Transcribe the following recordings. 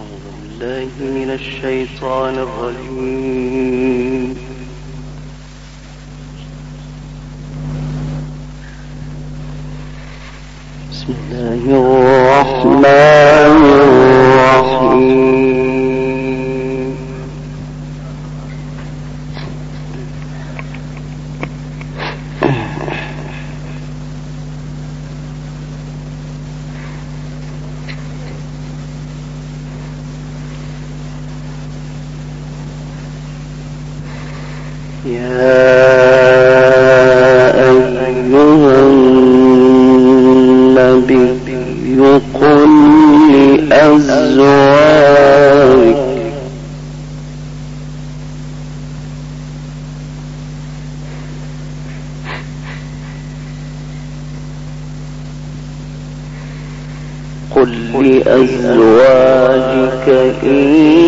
أعوذ بالله من الشيطان الرجيم. بسم الله الرحمن الرحيم. يا أيها النبي قل لأزواجك إن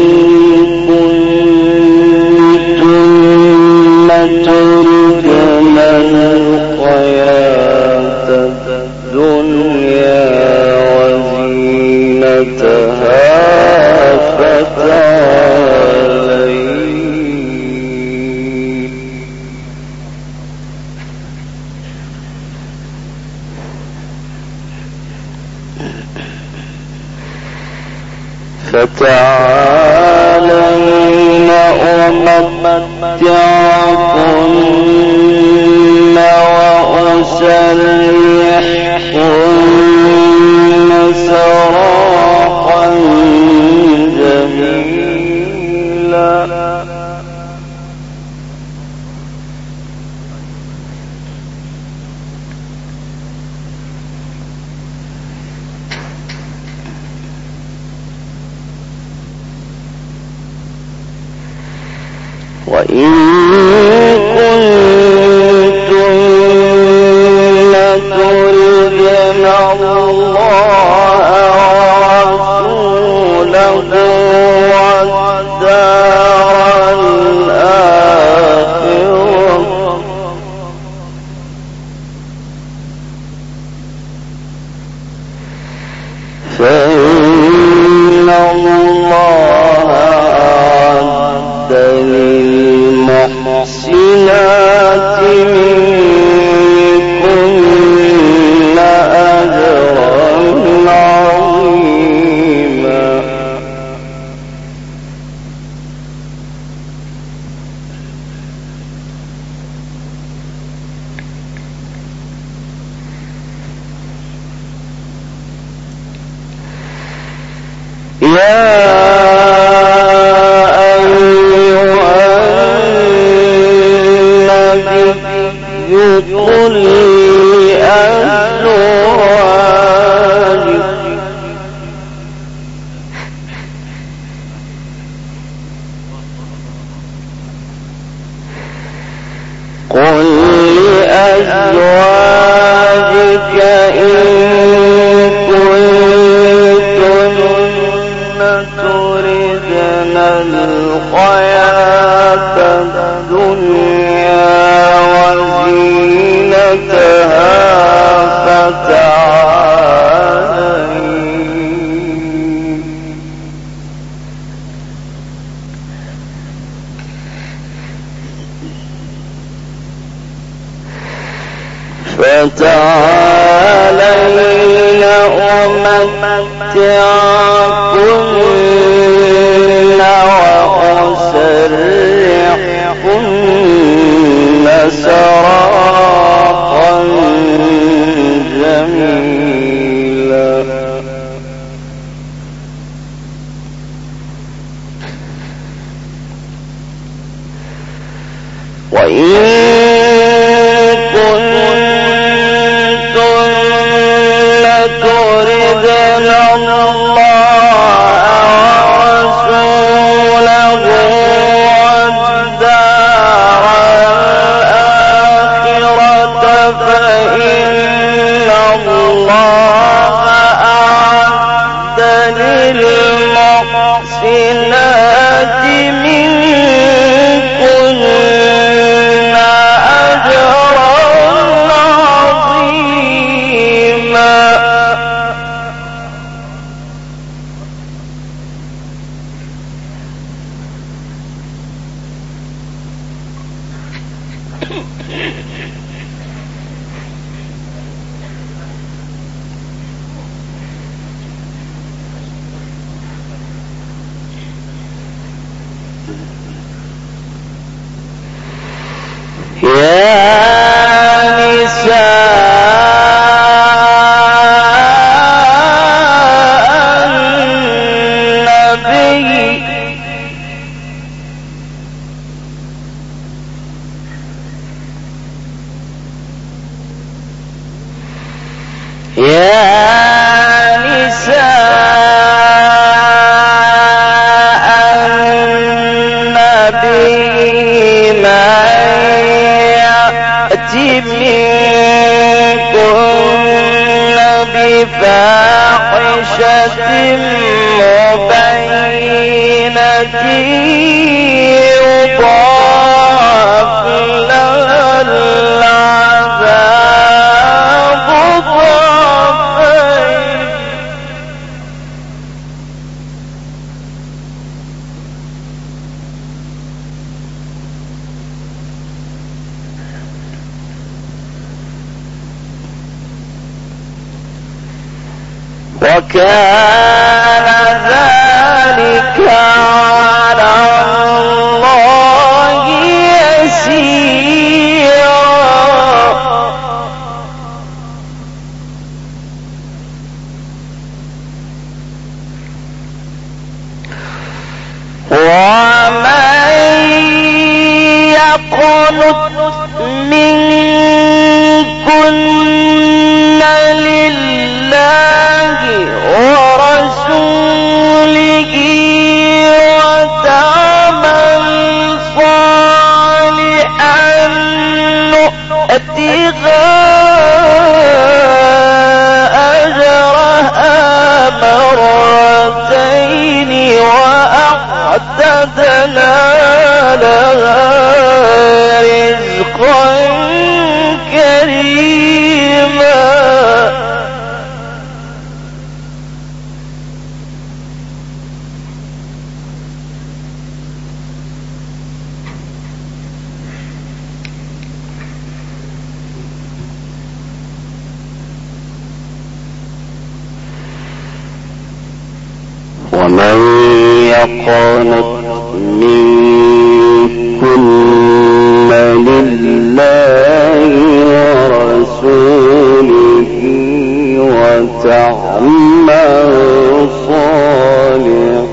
تردن الحياة الدنيا وزينتها فتعالين أمتعكن وأسرحكن سراحا جميلا. وإن كنتن تردن الله ورسوله والدار الآخرة فإن الله أعد للمحسنات منكن أجرا عظيما. قل لأزواجك إن كنتن تردن الحياة الدنيا وزينتها فتعالين أمتعكن وأسرحكن سراحا جميلا. وإن تردن الله ورسوله والدار الآخرة فإن الله أعد للمحسنات منكن أجرا عظيما. وكان ذلك على الله يسيرا. ومن يقنت منكن لله ورسوله وتعمل صالحا نؤتها أجرها مرتين وأعتدنا لها رزقا كريما. ومن يقنت منكن لله ورسوله وتعمل صالحا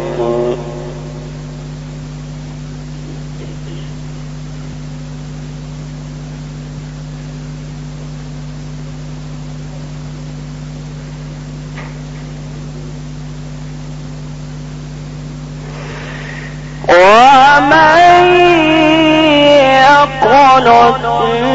ومن يقنت